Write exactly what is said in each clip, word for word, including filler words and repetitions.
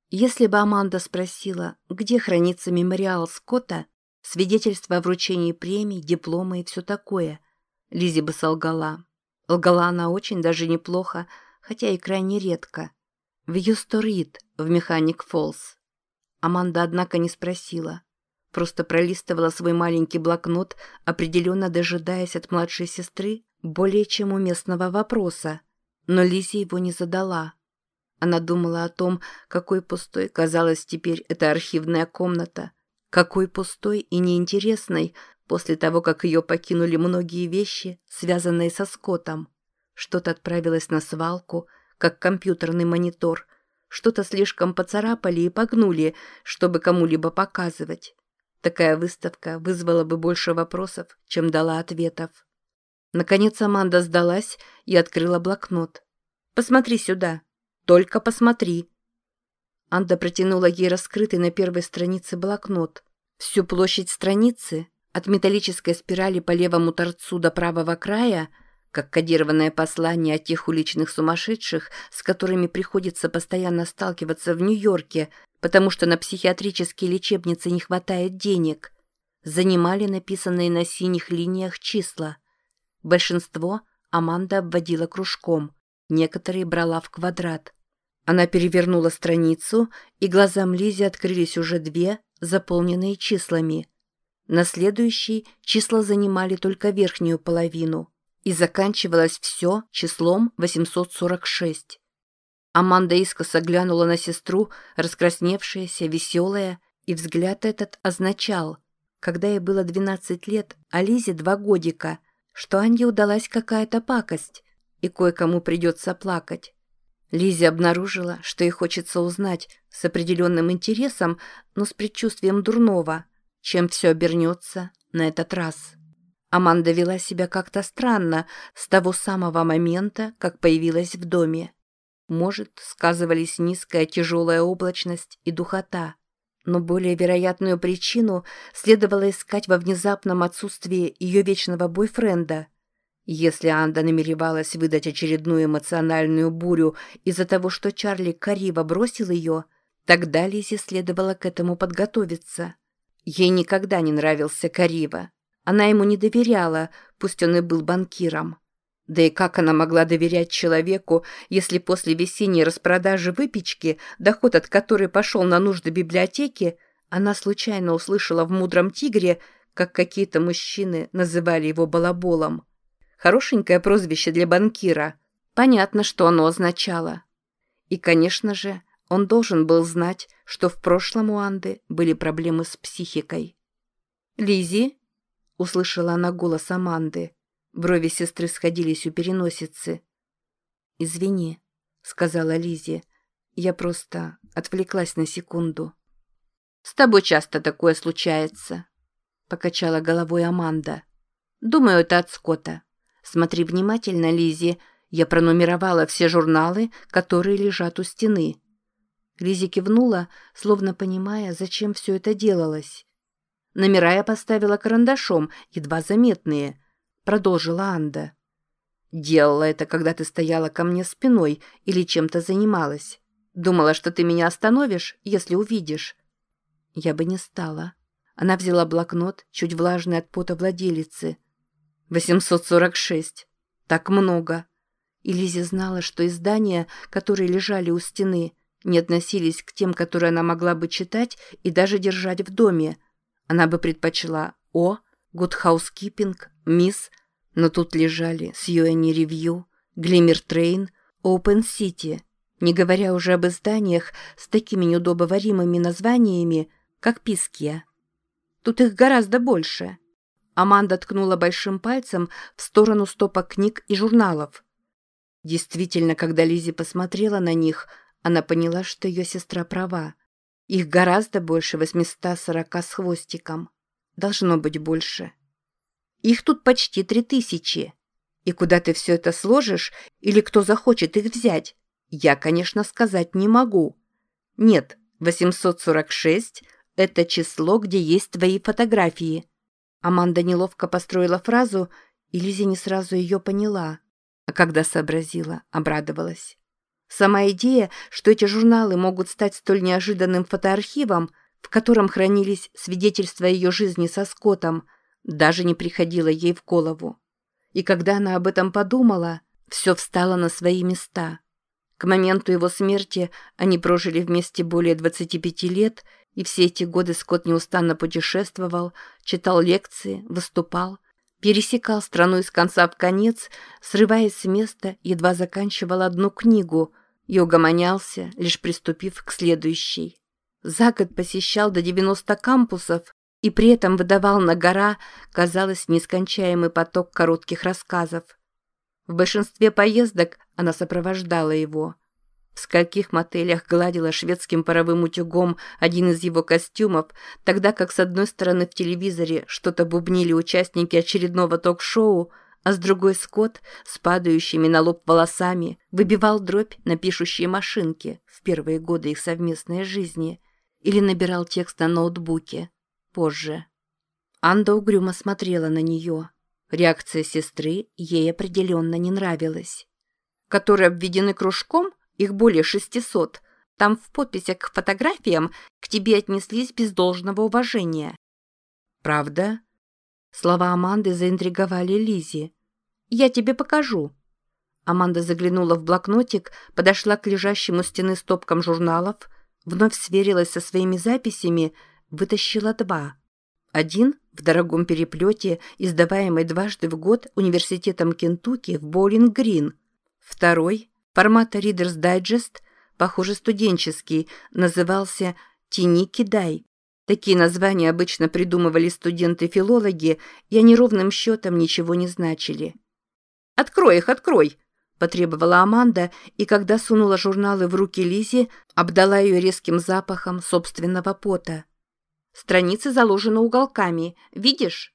Если бы Аманда спросила, где хранится мемориал Скотта, свидетельство о вручении премий, диплома и все такое, Лиззи бы солгала. Лгала она очень даже неплохо, хотя и крайне редко. В Юсторит, в Механик Фоллс. Аманда, однако, не спросила. Просто пролистывала свой маленький блокнот, определенно дожидаясь от младшей сестры более чем уместного вопроса. Но Лиззи его не задала. Она думала о том, какой пустой казалась теперь эта архивная комната, какой пустой и неинтересной после того, как ее покинули многие вещи, связанные со Скоттом. Что-то отправилось на свалку, как компьютерный монитор, что-то слишком поцарапали и погнули, чтобы кому-либо показывать. Такая выставка вызвала бы больше вопросов, чем дала ответов. Наконец Аманда сдалась и открыла блокнот. «Посмотри сюда. Только посмотри». Анда протянула ей раскрытый на первой странице блокнот. Всю площадь страницы, от металлической спирали по левому торцу до правого края, как кодированное послание о тех уличных сумасшедших, с которыми приходится постоянно сталкиваться в Нью-Йорке, потому что на психиатрические лечебницы не хватает денег, занимали написанные на синих линиях числа. Большинство Аманда обводила кружком, некоторые брала в квадрат. Она перевернула страницу, и глазам Лиззи открылись уже две, заполненные числами. На следующей числа занимали только верхнюю половину, и заканчивалось все числом восемьсот сорок шесть. Аманда искоса глянула на сестру, раскрасневшаяся, веселая, и взгляд этот означал, когда ей было двенадцать лет, а Лизе два годика, что Анде удалась какая-то пакость, и кое-кому придется плакать. Лиззи обнаружила, что ей хочется узнать с определенным интересом, но с предчувствием дурного, чем все обернется на этот раз. Аманда вела себя как-то странно с того самого момента, как появилась в доме. Может, сказывались низкая тяжелая облачность и духота, но более вероятную причину следовало искать во внезапном отсутствии ее вечного бойфренда. Если Анда намеревалась выдать очередную эмоциональную бурю из-за того, что Чарли Карива бросил ее, тогда Лиззи следовало к этому подготовиться. Ей никогда не нравился Карива. Она ему не доверяла, пусть он и был банкиром. Да и как она могла доверять человеку, если после весенней распродажи выпечки, доход от которой пошел на нужды библиотеки, она случайно услышала в «Мудром тигре», как какие-то мужчины называли его балаболом. Хорошенькое прозвище для банкира. Понятно, что оно означало. И, конечно же, он должен был знать, что в прошлом у Анды были проблемы с психикой. «Лиззи?» — услышала она голос Аманды. Брови сестры сходились у переносицы. «Извини», — сказала Лиззи. «Я просто отвлеклась на секунду». «С тобой часто такое случается», — покачала головой Аманда. «Думаю, это от Скотта. Смотри внимательно, Лиззи. Я пронумеровала все журналы, которые лежат у стены». Лиззи кивнула, словно понимая, зачем все это делалось. «Номера я поставила карандашом, едва заметные», — продолжила Анда. «Делала это, когда ты стояла ко мне спиной или чем-то занималась. Думала, что ты меня остановишь, если увидишь». «Я бы не стала». Она взяла блокнот, чуть влажный от пота владелицы. восемьсот сорок шесть. Так много. И Лиззи знала, что издания, которые лежали у стены, не относились к тем, которые она могла бы читать и даже держать в доме. Она бы предпочла «О», «Good Housekeeping», «Мисс», но тут лежали «Сьюэни Ревью», «Глиммер Трейн», «Open City», не говоря уже об изданиях с такими неудобоваримыми названиями, как «Пиския». Тут их гораздо больше. Аманда ткнула большим пальцем в сторону стопок книг и журналов. Действительно, когда Лиззи посмотрела на них, она поняла, что ее сестра права. Их гораздо больше восьмисот сорока с хвостиком. Должно быть больше. Их тут почти три тысячи. И куда ты все это сложишь, или кто захочет их взять, я, конечно, сказать не могу. Нет, восемьсот сорок шесть – это число, где есть твои фотографии. Аманда неловко построила фразу, и Лиззи не сразу ее поняла, а когда сообразила, обрадовалась. Сама идея, что эти журналы могут стать столь неожиданным фотоархивом, в котором хранились свидетельства ее жизни со Скоттом, даже не приходила ей в голову. И когда она об этом подумала, все встало на свои места. К моменту его смерти они прожили вместе более двадцати пяти лет, и все эти годы Скотт неустанно путешествовал, читал лекции, выступал, пересекал страну из конца в конец, срываясь с места, едва заканчивал одну книгу и угомонялся, лишь приступив к следующей. За год посещал до девяноста кампусов и при этом выдавал на гора, казалось, нескончаемый поток коротких рассказов. В большинстве поездок она сопровождала его. В скольких мотелях гладила шведским паровым утюгом один из его костюмов, тогда как с одной стороны в телевизоре что-то бубнили участники очередного ток-шоу, а с другой Скотт с падающими на лоб волосами выбивал дробь на пишущие машинки в первые годы их совместной жизни или набирал текст на ноутбуке позже. Анда угрюмо смотрела на нее. Реакция сестры ей определенно не нравилась. «Которые обведены кружком? Их более шестисот. Там в подписях к фотографиям к тебе отнеслись без должного уважения». «Правда?» Слова Аманды заинтриговали Лиззи. «Я тебе покажу». Аманда заглянула в блокнотик, подошла к лежащим у стены стопкам журналов, вновь сверилась со своими записями, вытащила два. Один в дорогом переплете, издаваемый дважды в год университетом Кентукки в Боулинг-Грин. Второй, формата Reader's Digest, похоже, студенческий, назывался «Тини-кидай». Такие названия обычно придумывали студенты-филологи, и они ровным счетом ничего не значили. «Открой их, открой!» – потребовала Аманда, и когда сунула журналы в руки Лиззи, обдала ее резким запахом собственного пота. «Страницы заложены уголками. Видишь?»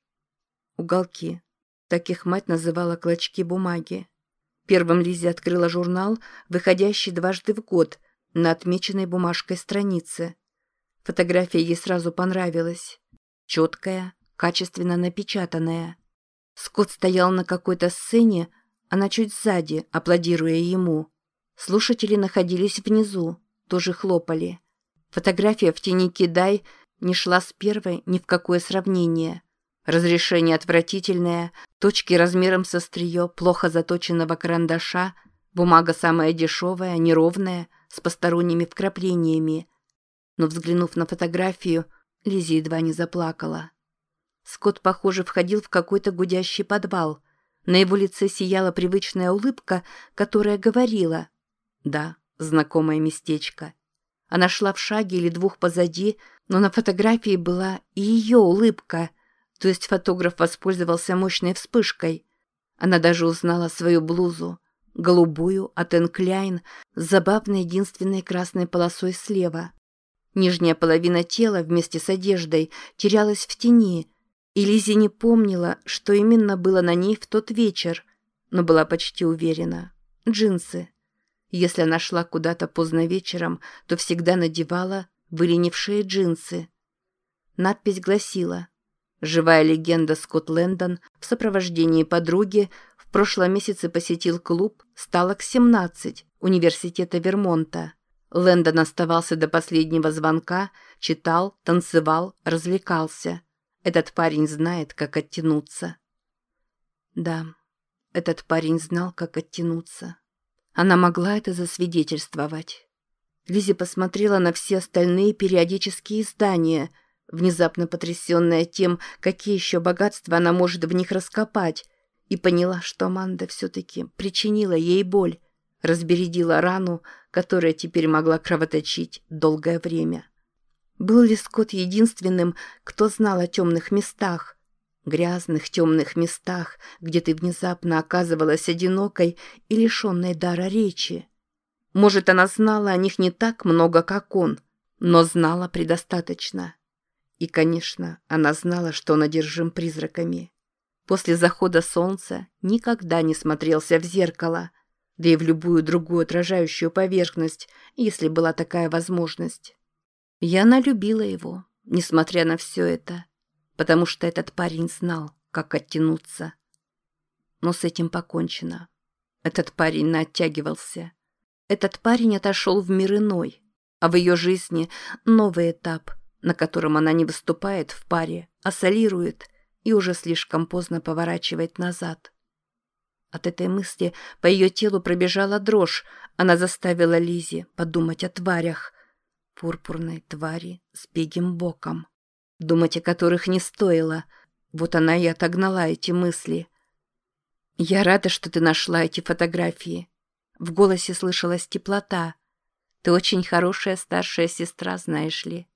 Уголки. Так их мать называла клочки бумаги. Первым Лиззи открыла журнал, выходящий дважды в год, на отмеченной бумажкой странице. Фотография ей сразу понравилась. Четкая, качественно напечатанная. Скотт стоял на какой-то сцене, она чуть сзади, аплодируя ему. Слушатели находились внизу, тоже хлопали. Фотография в тени кидай не шла с первой ни в какое сравнение. Разрешение отвратительное, точки размером со острие плохо заточенного карандаша, бумага самая дешевая, неровная, с посторонними вкраплениями. Но, взглянув на фотографию, Лиззи едва не заплакала. Скотт, похоже, входил в какой-то гудящий подвал. На его лице сияла привычная улыбка, которая говорила: «Да, знакомое местечко». Она шла в шаге или двух позади, но на фотографии была и ее улыбка, то есть фотограф воспользовался мощной вспышкой. Она даже узнала свою блузу, голубую от Энн Кляйн, с забавной единственной красной полосой слева. Нижняя половина тела вместе с одеждой терялась в тени, и Лиззи не помнила, что именно было на ней в тот вечер, но была почти уверена. Джинсы. Если она шла куда-то поздно вечером, то всегда надевала выленившие джинсы. Надпись гласила: «Живая легенда Скотт Лэндон в сопровождении подруги в прошлом месяце посетил клуб «Сталок семнадцать» Университета Вермонта. Лэндон оставался до последнего звонка, читал, танцевал, развлекался. Этот парень знает, как оттянуться». Да, этот парень знал, как оттянуться. Она могла это засвидетельствовать. Лиззи посмотрела на все остальные периодические издания, внезапно потрясенная тем, какие еще богатства она может в них раскопать, и поняла, что Аманда все-таки причинила ей боль, разбередила рану, которая теперь могла кровоточить долгое время. Был ли Скотт единственным, кто знал о темных местах? Грязных темных местах, где ты внезапно оказывалась одинокой и лишенной дара речи. Может, она знала о них не так много, как он, но знала предостаточно. И, конечно, она знала, что он одержим призраками. После захода солнца никогда не смотрелся в зеркало, да и в любую другую отражающую поверхность, если была такая возможность. Яна любила его, несмотря на все это, потому что этот парень знал, как оттянуться. Но с этим покончено. Этот парень наоттягивался. Этот парень отошел в мир иной, а в ее жизни новый этап, на котором она не выступает в паре, а солирует и уже слишком поздно поворачивает назад. От этой мысли по ее телу пробежала дрожь, она заставила Лизи подумать о тварях. Пурпурной твари с бегим боком, думать о которых не стоило. Вот она и отогнала эти мысли. «Я рада, что ты нашла эти фотографии». В голосе слышалась теплота. «Ты очень хорошая старшая сестра, знаешь ли».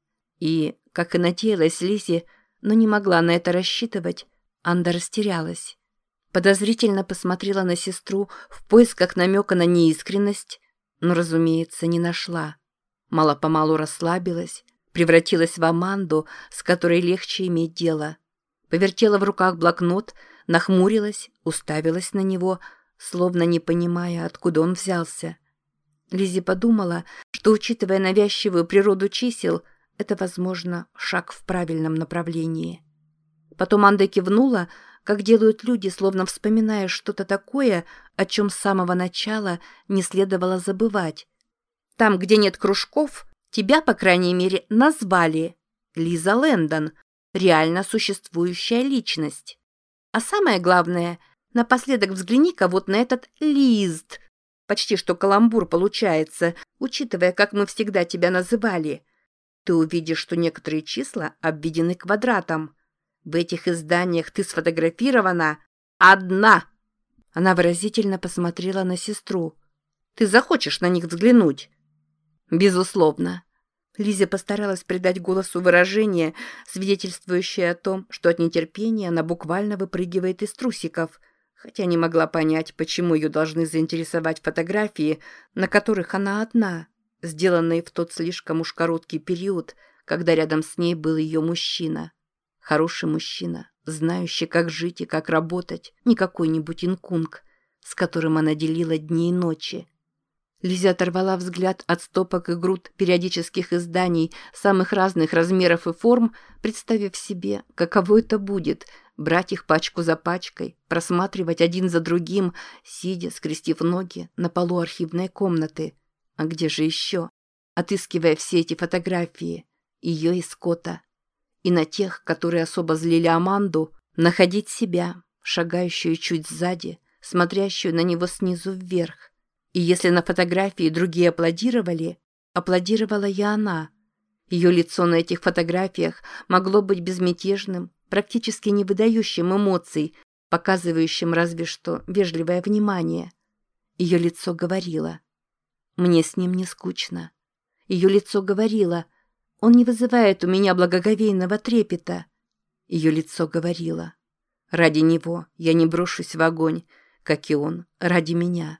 И, как и надеялась Лизи, но не могла на это рассчитывать, Анда растерялась. Подозрительно посмотрела на сестру в поисках намека на неискренность, но, разумеется, не нашла. Мало-помалу расслабилась, превратилась в Аманду, с которой легче иметь дело. Повертела в руках блокнот, нахмурилась, уставилась на него, словно не понимая, откуда он взялся. Лизи подумала, что, учитывая навязчивую природу чисел, это, возможно, шаг в правильном направлении. Потом Анда кивнула, как делают люди, словно вспоминая что-то такое, о чем с самого начала не следовало забывать. «Там, где нет кружков, тебя, по крайней мере, назвали Лиза Лэндон, реально существующая личность. А самое главное, напоследок взгляни-ка вот на этот лист. Почти что каламбур получается, учитывая, как мы всегда тебя называли. Ты увидишь, что некоторые числа обведены квадратом. В этих изданиях ты сфотографирована одна». Она выразительно посмотрела на сестру. «Ты захочешь на них взглянуть?» «Безусловно». Лиза постаралась придать голосу выражение, свидетельствующее о том, что от нетерпения она буквально выпрыгивает из трусиков, хотя не могла понять, почему ее должны заинтересовать фотографии, на которых она одна, сделанные в тот слишком уж короткий период, когда рядом с ней был ее мужчина. Хороший мужчина, знающий, как жить и как работать, не какой-нибудь инкунг, с которым она делила дни и ночи. Лиза оторвала взгляд от стопок и груд периодических изданий самых разных размеров и форм, представив себе, каково это будет – брать их пачку за пачкой, просматривать один за другим, сидя, скрестив ноги на полу архивной комнаты. А где же еще? Отыскивая все эти фотографии, ее и Скотта. И на тех, которые особо злили Аманду, находить себя, шагающую чуть сзади, смотрящую на него снизу вверх. И если на фотографии другие аплодировали, аплодировала и она. Ее лицо на этих фотографиях могло быть безмятежным, практически не выдающим эмоций, показывающим разве что вежливое внимание. Ее лицо говорило: «Мне с ним не скучно». Ее лицо говорило: «Он не вызывает у меня благоговейного трепета». Ее лицо говорило: «Ради него я не брошусь в огонь, как и он ради меня».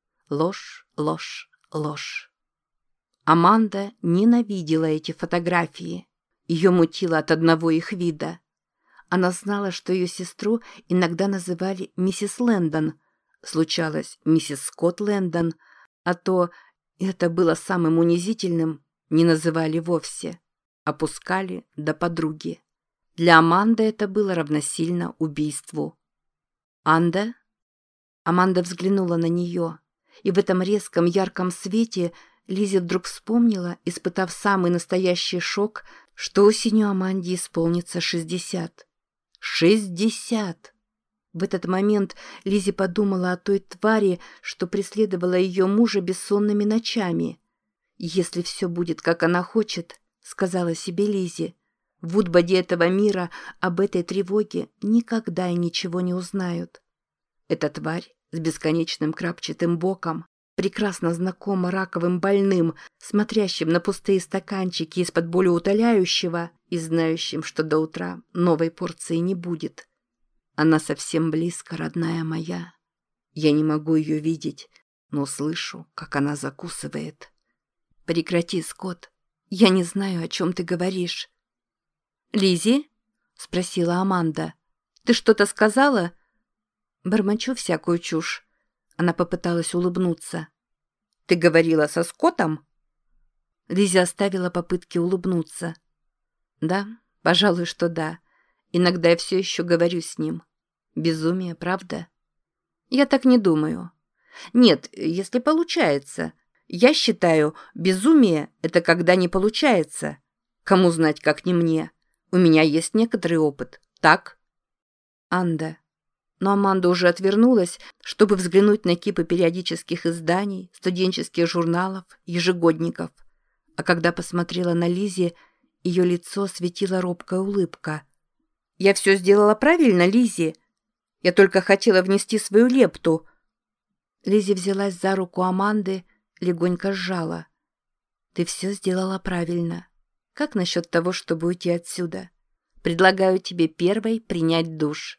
Ложь, ложь, ложь. Аманда ненавидела эти фотографии. Ее мутило от одного их вида. Она знала, что ее сестру иногда называли миссис Лэндон. Случалось, миссис Скотт Лэндон, а то, и это было самым унизительным, не называли вовсе. Опускали до подруги. Для Аманды это было равносильно убийству. «Анда?» Аманда взглянула на нее. И в этом резком ярком свете Лизе вдруг вспомнила, испытав самый настоящий шок, что осенью Аманде исполнится шестьдесят. Шестьдесят! В этот момент Лизе подумала о той твари, что преследовала ее мужа бессонными ночами. «Если все будет, как она хочет», — сказала себе Лизе, «в Вудбоде этого мира об этой тревоге никогда и ничего не узнают». Эта тварь с бесконечным крапчатым боком, прекрасно знакома раковым больным, смотрящим на пустые стаканчики из-под болеутоляющего и знающим, что до утра новой порции не будет. Она совсем близко, родная моя. Я не могу ее видеть, но слышу, как она закусывает. «Прекрати, Скотт. Я не знаю, о чем ты говоришь». «Лиззи?» — спросила Аманда. «Ты что-то сказала?» «Бормочу всякую чушь». Она попыталась улыбнуться. «Ты говорила со Скоттом?» Лиззи оставила попытки улыбнуться. «Да, пожалуй, что да. Иногда я все еще говорю с ним. Безумие, правда?» «Я так не думаю. Нет, если получается. Я считаю, безумие – это когда не получается. Кому знать, как не мне. У меня есть некоторый опыт. Так? Анда. Но Аманда уже отвернулась, чтобы взглянуть на кипы периодических изданий, студенческих журналов, ежегодников. А когда посмотрела на Лиззи, ее лицо осветила робкая улыбка. «Я все сделала правильно, Лиззи? Я только хотела внести свою лепту». Лиззи взялась за руку Аманды, легонько сжала. «Ты все сделала правильно. Как насчет того, чтобы уйти отсюда? Предлагаю тебе первой принять душ».